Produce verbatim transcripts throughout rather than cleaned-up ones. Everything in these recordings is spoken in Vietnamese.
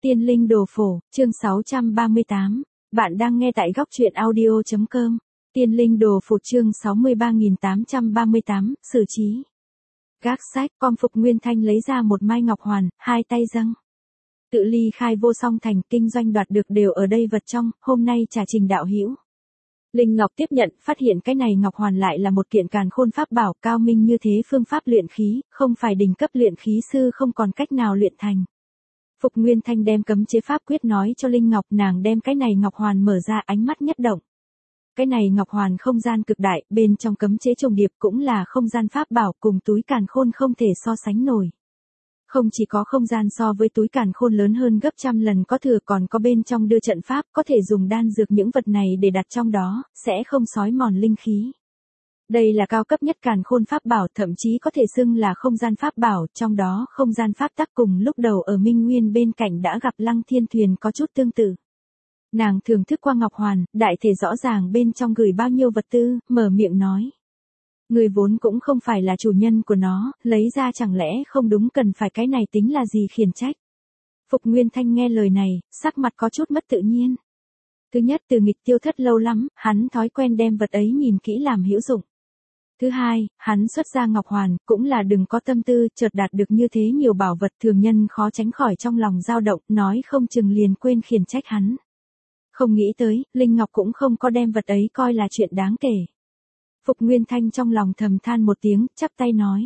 Tiên linh đồ phổ, chương sáu trăm ba mươi tám. Bạn đang nghe tại góc truyện audio chấm com. Tiên linh đồ phổ chương sáu mươi ba nghìn tám trăm ba mươi tám, xử trí. Gác sách, con Phục Nguyên Thanh lấy ra một mai ngọc hoàn, hai tay dâng. Tự ly khai vô song thành, kinh doanh đoạt được đều ở đây vật trong, hôm nay trả Trình đạo hữu. Linh Ngọc tiếp nhận, phát hiện cái này ngọc hoàn lại là một kiện càn khôn pháp bảo cao minh như thế, phương pháp luyện khí, không phải đỉnh cấp luyện khí sư không còn cách nào luyện thành. Phục Nguyên Thanh đem cấm chế pháp quyết nói cho Linh Ngọc, nàng đem cái này ngọc hoàn mở ra, ánh mắt nhất động. Cái này ngọc hoàn không gian cực đại, bên trong cấm chế trùng điệp cũng là không gian pháp bảo, cùng túi càn khôn không thể so sánh nổi. Không chỉ có không gian so với túi càn khôn lớn hơn gấp trăm lần có thừa, còn có bên trong đưa trận pháp, có thể dùng đan dược những vật này để đặt trong đó, sẽ không xói mòn linh khí. Đây là cao cấp nhất càn khôn pháp bảo, thậm chí có thể xưng là không gian pháp bảo, trong đó không gian pháp tắc cùng lúc đầu ở Minh Nguyên bên cạnh đã gặp Lăng Thiên Thuyền có chút tương tự. Nàng thưởng thức qua ngọc hoàn, đại thể rõ ràng bên trong gửi bao nhiêu vật tư, mở miệng nói. Người vốn cũng không phải là chủ nhân của nó, lấy ra chẳng lẽ không đúng, cần phải cái này tính là gì khiển trách. Phục Nguyên Thanh nghe lời này, sắc mặt có chút mất tự nhiên. Thứ nhất, Từ Nghịch tiêu thất lâu lắm, hắn thói quen đem vật ấy nhìn kỹ làm hữu dụng. Thứ hai, hắn xuất ra ngọc hoàn, cũng là đừng có tâm tư, chợt đạt được như thế nhiều bảo vật, thường nhân khó tránh khỏi trong lòng dao động, nói không chừng liền quên khiển trách hắn. Không nghĩ tới, Linh Ngọc cũng không có đem vật ấy coi là chuyện đáng kể. Phục Nguyên Thanh trong lòng thầm than một tiếng, chắp tay nói.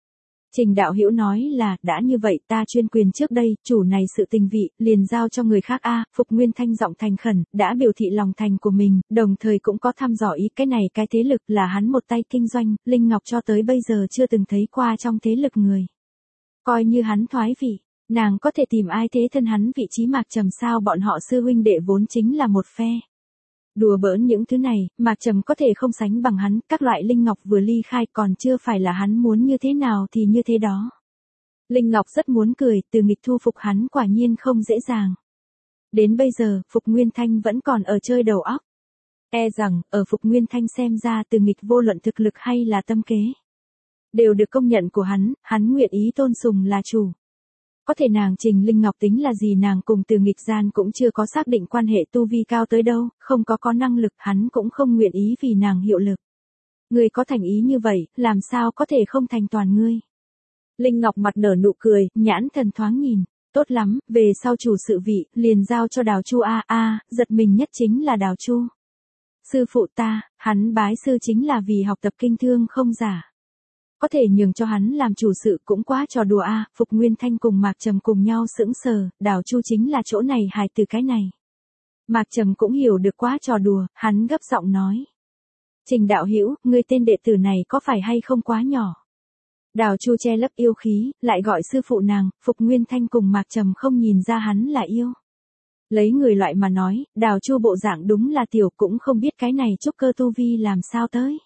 Trình đạo hữu nói là, đã như vậy ta chuyên quyền trước đây, chủ này sự tình vị, liền giao cho người khác a. À, Phục Nguyên Thanh giọng thành khẩn, đã biểu thị lòng thành của mình, đồng thời cũng có thăm dò ý cái này cái thế lực là hắn một tay kinh doanh, Linh Ngọc cho tới bây giờ chưa từng thấy qua trong thế lực người. Coi như hắn thoái vị, nàng có thể tìm ai thế thân hắn vị trí Mạc Trầm sao, bọn họ sư huynh đệ vốn chính là một phe. Đùa bỡn những thứ này, Mạc Trầm có thể không sánh bằng hắn, các loại Linh Ngọc vừa ly khai còn chưa phải là hắn muốn như thế nào thì như thế đó. Linh Ngọc rất muốn cười, Từ Nghịch thu phục hắn quả nhiên không dễ dàng. Đến bây giờ, Phục Nguyên Thanh vẫn còn ở chơi đầu óc. E rằng, ở Phục Nguyên Thanh xem ra Từ Nghịch vô luận thực lực hay là tâm kế, đều được công nhận của hắn, hắn nguyện ý tôn sùng là chủ. Có thể nàng Trình Linh Ngọc tính là gì, nàng cùng Từ Nghịch gian cũng chưa có xác định quan hệ tu vi cao tới đâu, không có có năng lực, hắn cũng không nguyện ý vì nàng hiệu lực. Ngươi có thành ý như vậy, làm sao có thể không thành toàn ngươi. Linh Ngọc mặt nở nụ cười, nhãn thần thoáng nhìn, tốt lắm, về sau chủ sự vị, liền giao cho Đào Chu a a, giật mình nhất chính là Đào Chu. Sư phụ ta, hắn bái sư chính là vì học tập kinh thương không giả. Có thể nhường cho hắn làm chủ sự cũng quá trò đùa a. À, Phục Nguyên Thanh cùng Mạc Trầm cùng nhau sững sờ, Đào Chu chính là chỗ này hài từ cái này. Mạc Trầm cũng hiểu được quá trò đùa, hắn gấp giọng nói. Trình đạo hữu, ngươi tên đệ tử này có phải hay không quá nhỏ? Đào Chu che lấp yêu khí, lại gọi sư phụ nàng, Phục Nguyên Thanh cùng Mạc Trầm không nhìn ra hắn là yêu. Lấy người loại mà nói, Đào Chu bộ dạng đúng là tiểu, cũng không biết cái này trúc cơ tu vi làm sao tới.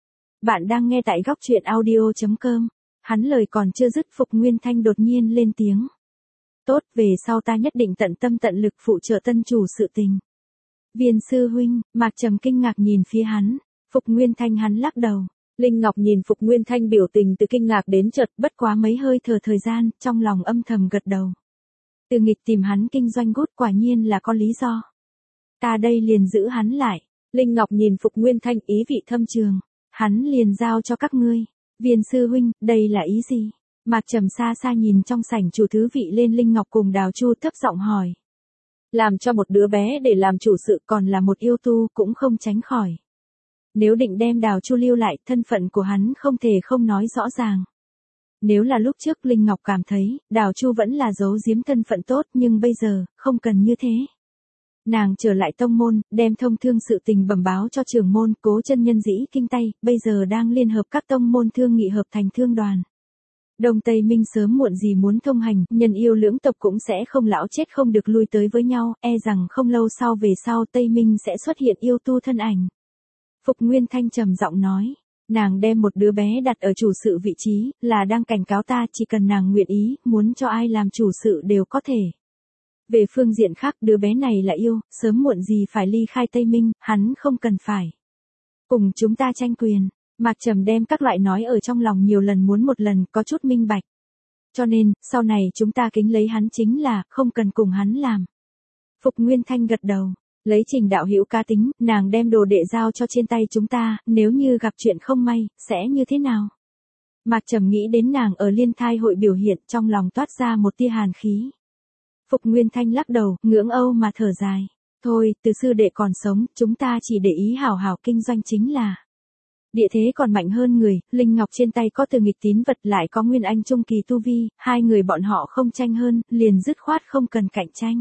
Bạn đang nghe tại góc truyện audio chấm com. Hắn lời còn chưa dứt, Phục Nguyên Thanh đột nhiên lên tiếng. Tốt, về sau ta nhất định tận tâm tận lực phụ trợ tân chủ sự tình. Viên sư huynh, Mạc Trầm kinh ngạc nhìn phía hắn. Phục Nguyên Thanh hắn lắc đầu. Linh Ngọc nhìn Phục Nguyên Thanh biểu tình từ kinh ngạc đến chợt, bất quá mấy hơi thở thời gian, trong lòng âm thầm gật đầu. Từ Nghịch tìm hắn kinh doanh gút quả nhiên là có lý do. Ta đây liền giữ hắn lại. Linh Ngọc nhìn Phục Nguyên Thanh ý vị thâm trường. Hắn liền giao cho các ngươi. Viên sư huynh, đây là ý gì? Mạc Trầm xa xa nhìn trong sảnh chủ thứ vị lên Linh Ngọc cùng Đào Chu, thấp giọng hỏi. Làm cho một đứa bé để làm chủ sự còn là một yêu tu cũng không tránh khỏi. Nếu định đem Đào Chu lưu lại, thân phận của hắn không thể không nói rõ ràng. Nếu là lúc trước Linh Ngọc cảm thấy, Đào Chu vẫn là giấu giếm thân phận tốt, nhưng bây giờ, không cần như thế. Nàng trở lại tông môn, đem thông thương sự tình bẩm báo cho trưởng môn, Cố chân nhân dĩ kinh tay, bây giờ đang liên hợp các tông môn thương nghị hợp thành thương đoàn. Đông Tây Minh sớm muộn gì muốn thông hành, nhân yêu lưỡng tộc cũng sẽ không lão chết không được lui tới với nhau, e rằng không lâu sau về sau Tây Minh sẽ xuất hiện yêu tu thân ảnh. Phục Nguyên Thanh trầm giọng nói, nàng đem một đứa bé đặt ở chủ sự vị trí, là đang cảnh cáo ta chỉ cần nàng nguyện ý, muốn cho ai làm chủ sự đều có thể. Về phương diện khác, đứa bé này là yêu, sớm muộn gì phải ly khai Tây Minh, hắn không cần phải cùng chúng ta tranh quyền. Mạc Trầm đem các loại nói ở trong lòng nhiều lần muốn một lần có chút minh bạch. cho nên, sau này chúng ta kính lấy hắn chính là, không cần cùng hắn làm. Phục Nguyên Thanh gật đầu, lấy Trình đạo hữu cá tính, nàng đem đồ đệ giao cho trên tay chúng ta, nếu như gặp chuyện không may, sẽ như thế nào? Mạc Trầm nghĩ đến nàng ở liên thai hội biểu hiện, trong lòng toát ra một tia hàn khí. Phục Nguyên Thanh lắc đầu, ngưỡng âu mà thở dài. Thôi, từ sư đệ còn sống, chúng ta chỉ để ý hảo hảo kinh doanh chính là. Địa thế còn mạnh hơn người, Linh Ngọc trên tay có từ nghịch tín vật lại có Nguyên Anh trung kỳ tu vi, hai người bọn họ không tranh hơn, liền dứt khoát không cần cạnh tranh.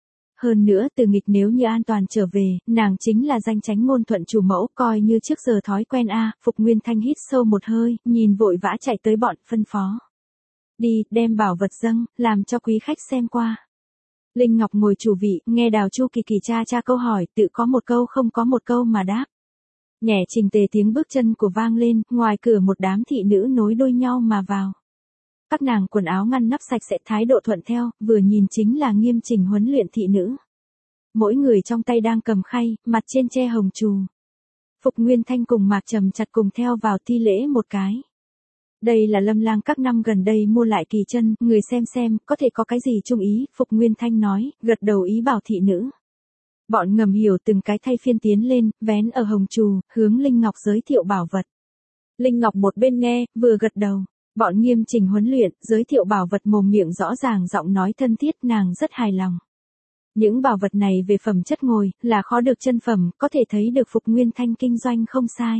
Hơn nữa từ nghịch nếu như an toàn trở về, nàng chính là danh chánh ngôn thuận chủ mẫu, coi như trước giờ thói quen a. Phục Nguyên Thanh hít sâu một hơi, nhìn vội vã chạy tới bọn, phân phó. Đi, đem bảo vật dâng, làm cho quý khách xem qua. Linh Ngọc ngồi chủ vị, nghe Đào Chu Kỳ Kỳ tra tra câu hỏi, tự có một câu không có một câu mà đáp. Nhẹ trình tề tiếng bước chân của vang lên, ngoài cửa một đám thị nữ nối đuôi nhau mà vào. Các nàng quần áo ngăn nắp sạch sẽ, thái độ thuận theo, vừa nhìn chính là nghiêm chỉnh huấn luyện thị nữ. Mỗi người trong tay đang cầm khay, mặt trên che hồng trù. Phục Nguyên Thanh cùng Mạc Trầm chặt cùng theo vào thi lễ một cái. Đây là Lâm Lang các năm gần đây mua lại kỳ chân, người xem xem, có thể có cái gì chung ý, Phục Nguyên Thanh nói, gật đầu ý bảo thị nữ. Bọn ngầm hiểu từng cái thay phiên tiến lên, vén ở hồng trù, hướng Linh Ngọc giới thiệu bảo vật. Linh Ngọc một bên nghe, vừa gật đầu. Bọn nghiêm chỉnh huấn luyện, giới thiệu bảo vật mồm miệng rõ ràng giọng nói thân thiết, nàng rất hài lòng. Những bảo vật này về phẩm chất ngồi, là khó được chân phẩm, có thể thấy được Phục Nguyên Thanh kinh doanh không sai.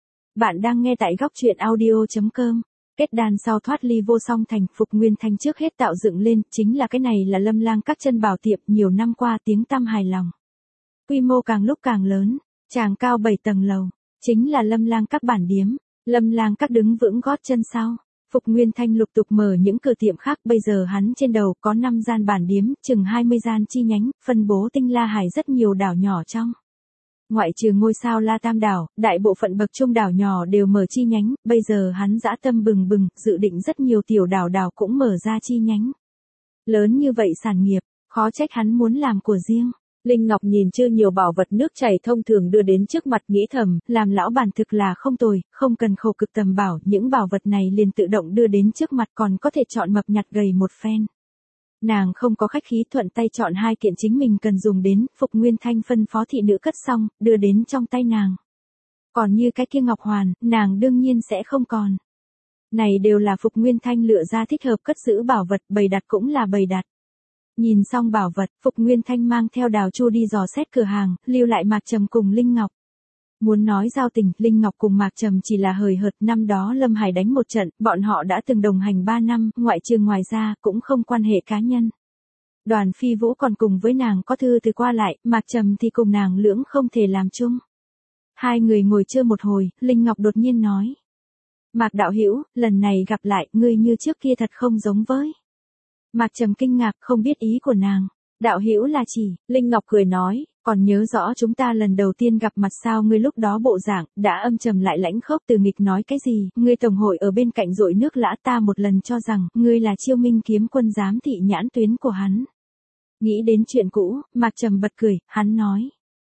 Bạn đang nghe tại góc truyện audio chấm com. Kết đàn sau thoát ly vô song thành, Phục Nguyên Thanh trước hết tạo dựng lên, chính là cái này là Lâm Lang các chân bảo tiệm, nhiều năm qua tiếng tăm hài lòng. Quy mô càng lúc càng lớn, tràng cao bảy tầng lầu, chính là Lâm Lang các bản điếm, Lâm Lang các đứng vững gót chân sau. Phục Nguyên Thanh lục tục mở những cửa tiệm khác, bây giờ hắn trên đầu có năm gian bản điếm, chừng hai mươi gian chi nhánh, phân bố tinh La Hải rất nhiều đảo nhỏ trong. Ngoại trừ ngôi sao La Tam đảo, đại bộ phận bậc trung đảo nhỏ đều mở chi nhánh, bây giờ hắn dã tâm bừng bừng, dự định rất nhiều tiểu đảo đảo cũng mở ra chi nhánh. Lớn như vậy sản nghiệp, khó trách hắn muốn làm của riêng. Linh Ngọc nhìn chưa nhiều bảo vật nước chảy thông thường đưa đến trước mặt, nghĩ thầm, làm lão bản thực là không tồi, không cần khổ cực tầm bảo, những bảo vật này liền tự động đưa đến trước mặt, còn có thể chọn mập nhặt gầy một phen. Nàng không có khách khí, thuận tay chọn hai kiện chính mình cần dùng đến, Phục Nguyên Thanh phân phó thị nữ cất xong, đưa đến trong tay nàng. Còn như cái kia ngọc hoàn, nàng đương nhiên sẽ không còn. Này đều là Phục Nguyên Thanh lựa ra thích hợp cất giữ bảo vật, bày đặt cũng là bày đặt. Nhìn xong bảo vật, Phục Nguyên Thanh mang theo Đào Chu đi dò xét cửa hàng, lưu lại Mạc Trầm cùng Linh Ngọc. Muốn nói giao tình, Linh Ngọc cùng Mạc Trầm chỉ là hời hợt, năm đó Lâm Hải đánh một trận, bọn họ đã từng đồng hành ba năm, ngoại trừ ngoài ra, cũng không quan hệ cá nhân. Đoàn Phi Vũ còn cùng với nàng có thư từ qua lại, Mạc Trầm thì cùng nàng lưỡng không thể làm chung. Hai người ngồi chơi một hồi, Linh Ngọc đột nhiên nói. Mạc đạo hữu, lần này gặp lại, ngươi như trước kia thật không giống với. Mạc Trầm kinh ngạc, không biết ý của nàng. Đạo hữu là chỉ, Linh Ngọc cười nói, còn nhớ rõ chúng ta lần đầu tiên gặp mặt sao, ngươi lúc đó bộ dạng, đã âm trầm lại lãnh khốc, từ nghịch nói cái gì, ngươi tổng hội ở bên cạnh dội nước lã, ta một lần cho rằng, ngươi là Chiêu Minh kiếm quân giám thị nhãn tuyến của hắn. Nghĩ đến chuyện cũ, Mạc Trầm bật cười, hắn nói.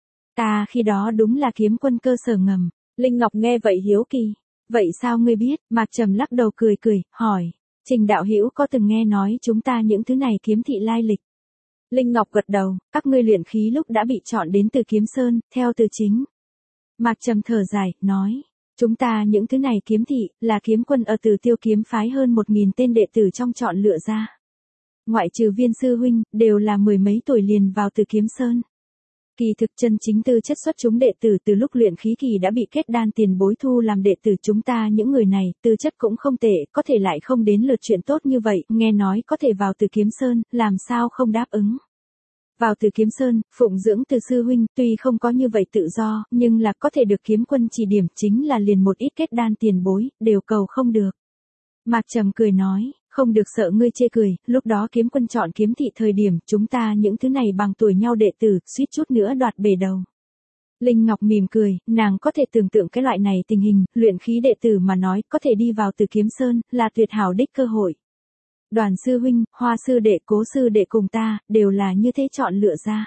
Ta khi đó đúng là kiếm quân cơ sở ngầm. Linh Ngọc nghe vậy hiếu kỳ. Vậy sao ngươi biết? Mạc Trầm lắc đầu cười cười, hỏi. Trình đạo hữu có từng nghe nói chúng ta những thứ này kiếm thị lai lịch? Linh Ngọc gật đầu, các ngươi luyện khí lúc đã bị chọn đến từ Kiếm Sơn, theo từ chính. Mạc Trầm thở dài, nói. Chúng ta những thứ này kiếm thị, là kiếm quân ở Từ Tiêu kiếm phái hơn một nghìn tên đệ tử trong chọn lựa ra. Ngoại trừ Viên sư huynh, đều là mười mấy tuổi liền vào Từ Kiếm Sơn. Kỳ thực chân chính tư chất xuất chúng đệ tử từ lúc luyện khí kỳ đã bị kết đan tiền bối thu làm đệ tử, chúng ta những người này, tư chất cũng không tệ, có thể lại không đến lượt chuyện tốt như vậy, nghe nói có thể vào Từ Kiếm Sơn, làm sao không đáp ứng. Vào Từ Kiếm Sơn, phụng dưỡng Từ sư huynh, tuy không có như vậy tự do, nhưng là có thể được kiếm quân chỉ điểm, chính là liền một ít kết đan tiền bối, đều cầu không được. Mạc Trầm cười nói. Không được sợ ngươi chê cười, lúc đó kiếm quân chọn kiếm thị thời điểm, chúng ta những thứ này bằng tuổi nhau đệ tử, suýt chút nữa đoạt bể đầu. Linh Ngọc mỉm cười, nàng có thể tưởng tượng cái loại này tình hình, luyện khí đệ tử mà nói, có thể đi vào Từ Kiếm Sơn, là tuyệt hảo đích cơ hội. Đoàn sư huynh, Hoa sư đệ, Cố sư đệ cùng ta, đều là như thế chọn lựa ra.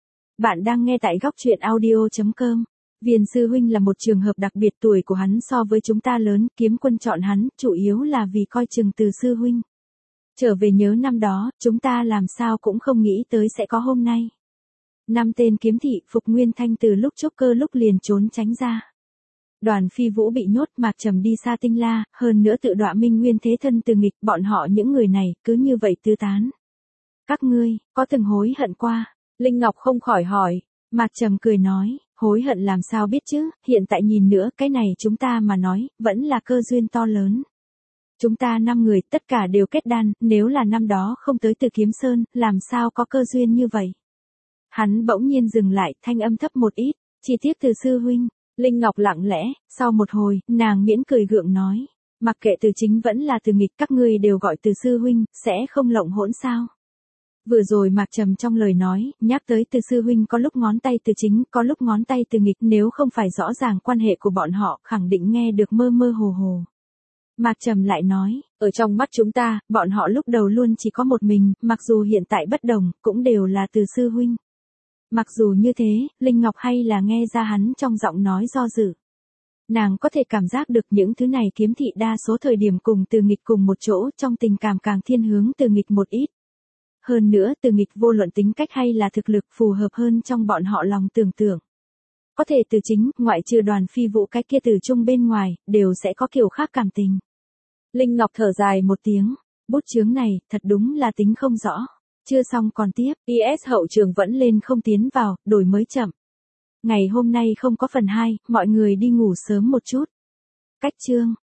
Bạn đang nghe tại góc truyện audio chấm com. Viên sư huynh là một trường hợp đặc biệt, tuổi của hắn so với chúng ta lớn, kiếm quân chọn hắn, chủ yếu là vì coi chừng Từ sư huynh. Trở về nhớ năm đó, chúng ta làm sao cũng không nghĩ tới sẽ có hôm nay. Năm tên kiếm thị, Phục Nguyên Thanh từ lúc chốc cơ lúc liền trốn tránh ra. Đoàn Phi Vũ bị nhốt, Mạc Trầm đi xa Tinh La, hơn nữa tự đọa Minh Nguyên thế thân từ nghịch, bọn họ những người này, cứ như vậy tứ tán. Các ngươi, có từng hối hận qua? Linh Ngọc không khỏi hỏi. Mạc Trầm cười nói, hối hận làm sao biết chứ, hiện tại nhìn nữa, cái này chúng ta mà nói, vẫn là cơ duyên to lớn. Chúng ta năm người, tất cả đều kết đan, nếu là năm đó không tới Từ Kiếm Sơn, làm sao có cơ duyên như vậy? Hắn bỗng nhiên dừng lại, thanh âm thấp một ít, chỉ tiếc Từ sư huynh. Linh Ngọc lặng lẽ, sau một hồi, nàng miễn cười gượng nói, mặc kệ Từ chính vẫn là Từ nghịch, các ngươi đều gọi Từ sư huynh, sẽ không lộng hỗn sao? Vừa rồi Mạc Trầm trong lời nói, nhắc tới Từ sư huynh có lúc ngón tay Từ chính, có lúc ngón tay Từ nghịch, nếu không phải rõ ràng quan hệ của bọn họ, khẳng định nghe được mơ mơ hồ hồ. Mạc Trầm lại nói, ở trong mắt chúng ta, bọn họ lúc đầu luôn chỉ có một mình, mặc dù hiện tại bất đồng, cũng đều là Từ sư huynh. Mặc dù như thế, Linh Ngọc hay là nghe ra hắn trong giọng nói do dự. Nàng có thể cảm giác được những thứ này kiếm thị đa số thời điểm cùng Từ nghịch cùng một chỗ, trong tình cảm càng thiên hướng Từ nghịch một ít. Hơn nữa Từ nghịch vô luận tính cách hay là thực lực phù hợp hơn trong bọn họ lòng tưởng tượng. Có thể Từ chính, ngoại trừ Đoàn Phi Vũ cái kia Từ chung bên ngoài, đều sẽ có kiểu khác cảm tình. Linh Ngọc thở dài một tiếng, bút chướng này, thật đúng là tính không rõ. Chưa xong còn tiếp, i ét hậu trường vẫn lên không tiến vào, đổi mới chậm. Ngày hôm nay không có phần hai, mọi người đi ngủ sớm một chút. Cách chương.